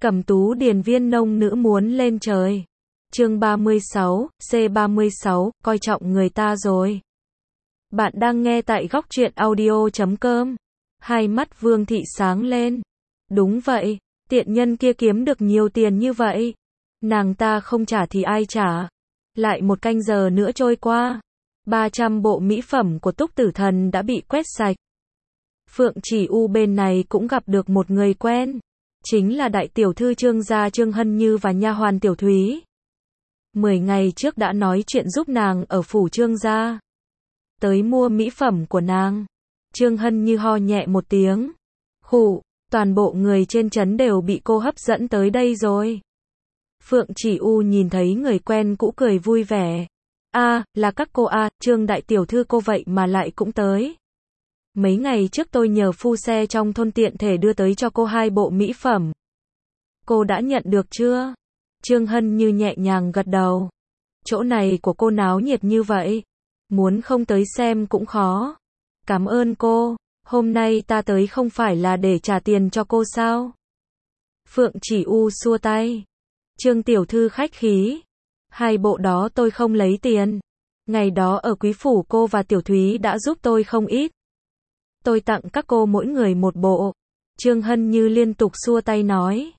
Cẩm Tú điền viên nông nữ muốn lên trời. Chương 36, C36, coi trọng người ta rồi. Bạn đang nghe tại góc truyện audio.com. Hai mắt Vương Thị sáng lên. Đúng vậy, tiện nhân kia kiếm được nhiều tiền như vậy. Nàng ta không trả thì ai trả? Lại một canh giờ nữa trôi qua. 300 bộ mỹ phẩm của Túc Tử Thần đã bị quét sạch. Phượng Chỉ U bên này cũng gặp được một người quen. Chính là đại tiểu thư Trương gia Trương Hân Như và nha hoàn Tiểu Thúy. 10 ngày trước đã nói chuyện giúp nàng ở phủ Trương gia. Tới mua mỹ phẩm của nàng. Trương Hân Như ho nhẹ một tiếng. Khụ, toàn bộ người trên trấn đều bị cô hấp dẫn tới đây rồi. Phượng Chỉ U nhìn thấy người quen cũ cười vui vẻ. Là các cô Trương đại tiểu thư cô vậy mà lại cũng tới. Mấy ngày trước tôi nhờ phu xe trong thôn tiện thể đưa tới cho cô 2 bộ mỹ phẩm. Cô đã nhận được chưa? Trương Hân Như nhẹ nhàng gật đầu. Chỗ này của cô náo nhiệt như vậy. Muốn không tới xem cũng khó. Cảm ơn cô, hôm nay ta tới không phải là để trả tiền cho cô sao? Phượng Chỉ U xua tay. Trương tiểu thư khách khí. 2 bộ đó tôi không lấy tiền. Ngày đó ở quý phủ cô và Tiểu Thúy đã giúp tôi không ít. Tôi tặng các cô mỗi người 1 bộ. Trương Hân Như liên tục xua tay nói.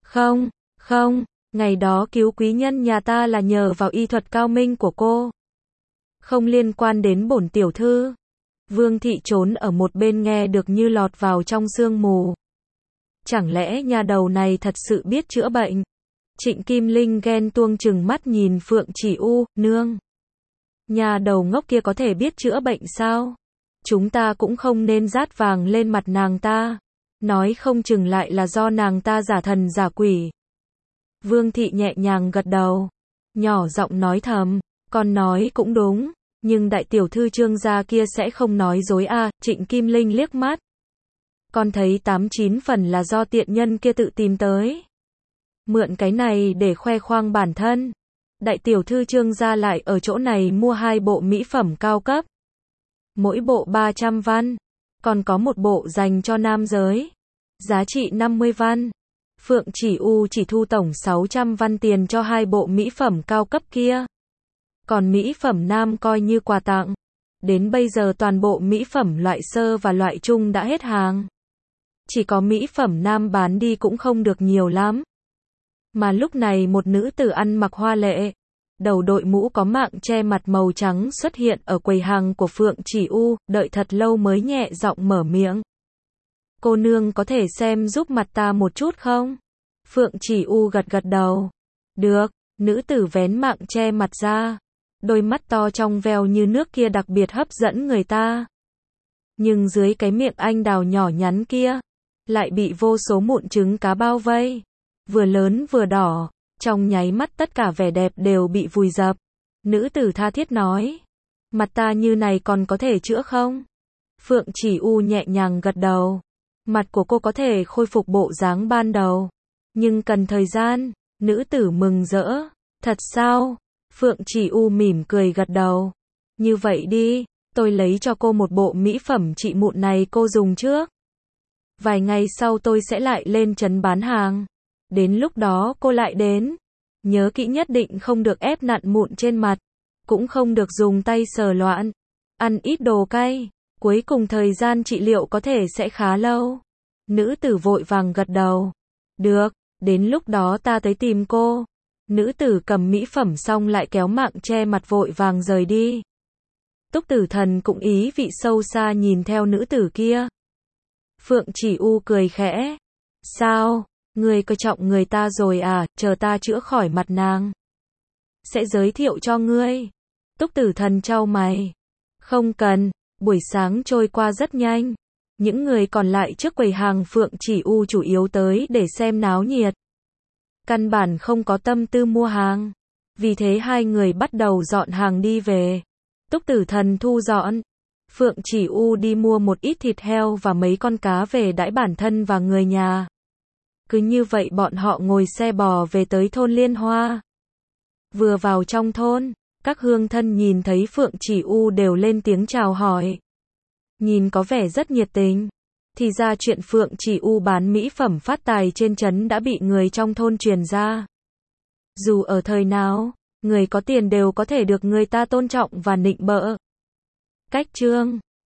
Không, ngày đó cứu quý nhân nhà ta là nhờ vào y thuật cao minh của cô. Không liên quan đến bổn tiểu thư. Vương Thị trốn ở một bên nghe được như lọt vào trong sương mù. Chẳng lẽ nhà đầu này thật sự biết chữa bệnh? Trịnh Kim Linh ghen tuông trừng mắt nhìn Phượng Chỉ U, nương. Nhà đầu ngốc kia có thể biết chữa bệnh sao? Chúng ta cũng không nên dát vàng lên mặt nàng ta. Nói không chừng lại là do nàng ta giả thần giả quỷ. Vương Thị nhẹ nhàng gật đầu. Nhỏ giọng nói thầm. Con nói cũng đúng. Nhưng đại tiểu thư Trương gia kia sẽ không nói dối Trịnh Kim Linh liếc mắt. Con thấy 89 phần là do tiện nhân kia tự tìm tới. Mượn cái này để khoe khoang bản thân. Đại tiểu thư Trương gia lại ở chỗ này mua 2 bộ mỹ phẩm cao cấp. Mỗi bộ 300 văn. Còn có 1 bộ dành cho nam giới. Giá trị 50 văn. Phượng Chỉ U chỉ thu tổng 600 văn tiền cho 2 bộ mỹ phẩm cao cấp kia. Còn mỹ phẩm nam coi như quà tặng. Đến bây giờ toàn bộ mỹ phẩm loại sơ và loại trung đã hết hàng. Chỉ có mỹ phẩm nam bán đi cũng không được nhiều lắm. Mà lúc này một nữ tử ăn mặc hoa lệ, đầu đội mũ có mạng che mặt màu trắng xuất hiện ở quầy hàng của Phượng Chỉ U, đợi thật lâu mới nhẹ giọng mở miệng. Cô nương có thể xem giúp mặt ta một chút không? Phượng Chỉ U gật gật đầu. Được, nữ tử vén mạng che mặt ra. Đôi mắt to trong veo như nước kia đặc biệt hấp dẫn người ta. Nhưng dưới cái miệng anh đào nhỏ nhắn kia, lại bị vô số mụn trứng cá bao vây. Vừa lớn vừa đỏ, trong nháy mắt tất cả vẻ đẹp đều bị vùi dập. Nữ tử tha thiết nói. Mặt ta như này còn có thể chữa không? Phượng Chỉ U nhẹ nhàng gật đầu. Mặt của cô có thể khôi phục bộ dáng ban đầu. Nhưng cần thời gian. Nữ tử mừng rỡ. Thật sao? Phượng Chỉ U mỉm cười gật đầu. Như vậy đi, tôi lấy cho cô 1 bộ mỹ phẩm trị mụn này cô dùng trước. Vài ngày sau tôi sẽ lại lên trấn bán hàng. Đến lúc đó cô lại đến. Nhớ kỹ nhất định không được ép nặn mụn trên mặt. Cũng không được dùng tay sờ loạn. Ăn ít đồ cay. Cuối cùng thời gian trị liệu có thể sẽ khá lâu. Nữ tử vội vàng gật đầu. Được, đến lúc đó ta tới tìm cô. Nữ tử cầm mỹ phẩm xong lại kéo mạng che mặt vội vàng rời đi. Túc Tử Thần cũng ý vị sâu xa nhìn theo nữ tử kia. Phượng Chỉ U cười khẽ. Sao? Ngươi coi trọng người ta rồi chờ ta chữa khỏi mặt nàng. Sẽ giới thiệu cho ngươi. Túc Tử Thần chau mày. Không cần, buổi sáng trôi qua rất nhanh. Những người còn lại trước quầy hàng Phượng Chỉ U chủ yếu tới để xem náo nhiệt. Căn bản không có tâm tư mua hàng. Vì thế 2 người bắt đầu dọn hàng đi về. Túc Tử Thần thu dọn. Phượng Chỉ U đi mua một ít thịt heo và mấy con cá về đãi bản thân và người nhà. Cứ như vậy bọn họ ngồi xe bò về tới thôn Liên Hoa. Vừa vào trong thôn, các hương thân nhìn thấy Phượng Chỉ U đều lên tiếng chào hỏi. Nhìn có vẻ rất nhiệt tình. Thì ra chuyện Phượng Chỉ U bán mỹ phẩm phát tài trên trấn đã bị người trong thôn truyền ra. Dù ở thời nào, người có tiền đều có thể được người ta tôn trọng và nịnh bợ. Cách chương